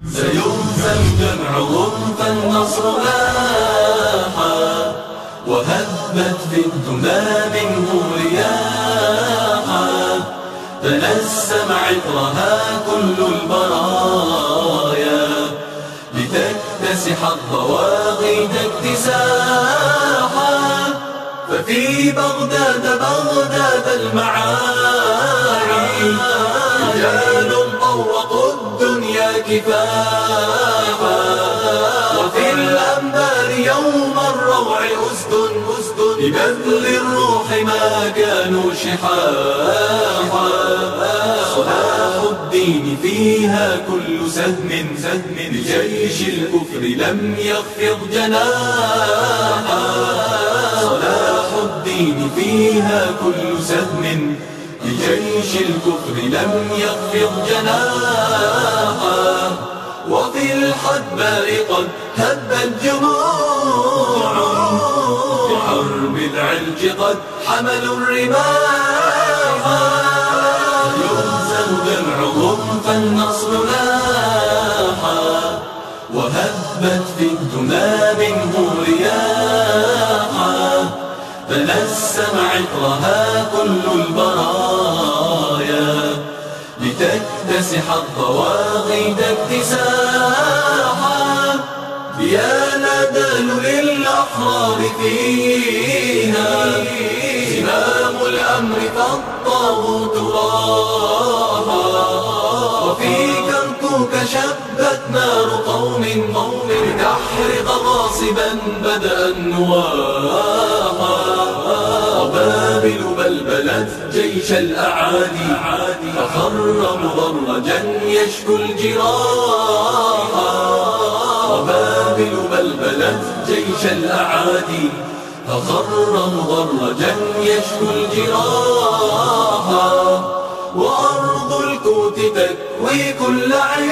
سيهزم جمعهم فالنصر لاحا، وهبت في الدمى منه رياحا، تنسم عطرها كل البرايا، لتكتسح الطواغيت اكتساحا. ففي بغداد المعاري، رجال طوقوا الدنيا كفاحا، وفي الأنبار يوم الروع أسد ببذل الروح ما كانوا شحاحا. صلاح الدين فيها كل سهم لجيش الكفر لم يخفض جناحا. صلاح الدين فيها كل سهم لجيش الكفر لم يخفض جناحا. وفي الحدباء قد هبت جموع، بحرب العلج قد حملوا الرماح. يهزم جمعهم فالنصر لاحا، وهبت في الدمى منه رياحا، تنسم عطرها كل البرايا، لتكتسح الطواغيت اكتساحا. يا نادال للأحرار فيها، زمام الأمر فالطاغوت راحا. وفي كركوك شبت نار قوم لتحرق غاصبا بدأ النواحا. وبابل بلبلت جيش الأعادي، فخر مضرجا يشكو الجراحا. وبابل بلبلت جيش الأعادي، فخر مضرجا يشكو الجراحا. وأرض الكوت تكوي كل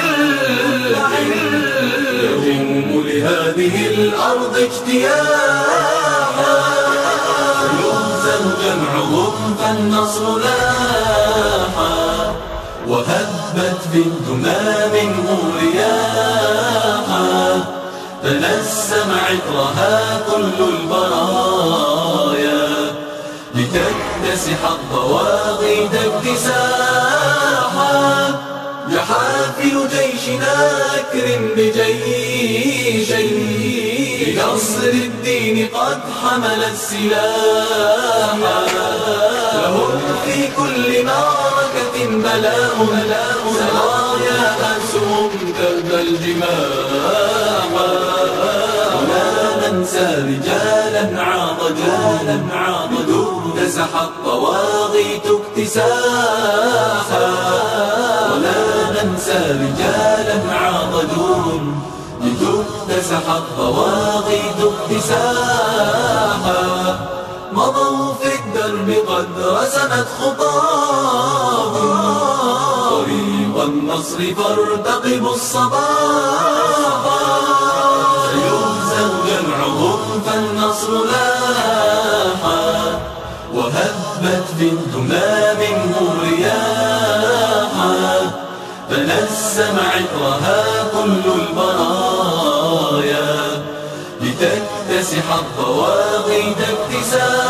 يجم لهذه الأرض اجتياحا. يهزم جمعهم فالنصر لاحا، وهبت في الدمى منه رياحا، تنسم عطرها كل البرايا، لتكتسح الطواغيت اكتساحا. جحافل جيشنا أكرم بجيش، لنصر الدين قد حمل السلاحا. لهم في كل معركة بلاء، سرايا أسهم تهدى الجماحا. ولا ننسى رجالا عاضدوا، اكتسح الطواغيت اكتساحا. ولا ننسى رجالا عاضدوا، لتكتسح الطواغيت اكتساحا. مضوا في الدرب قد رسمت خطاهم، طريق النصر فارتقبوا الصباحا. سيهزم جمعهم فالنصر لاحا، وهبت في الدمى منه رياحا، تنسم عطرها كل البرايا، لتكتسح الطواغيت اكتساحا.